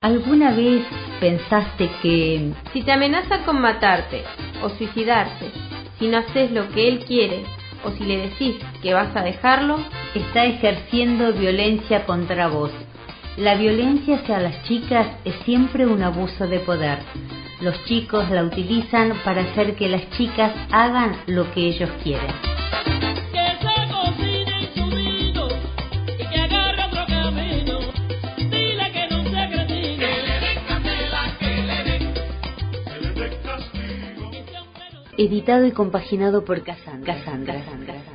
¿Alguna vez pensaste que si te amenaza con matarte o suicidarse, si no haces lo que él quiere o si le decís que vas a dejarlo, está ejerciendo violencia contra vos? La violencia hacia las chicas es siempre un abuso de poder. Los chicos la utilizan para hacer que las chicas hagan lo que ellos quieren. Editado y compaginado por Cassandra.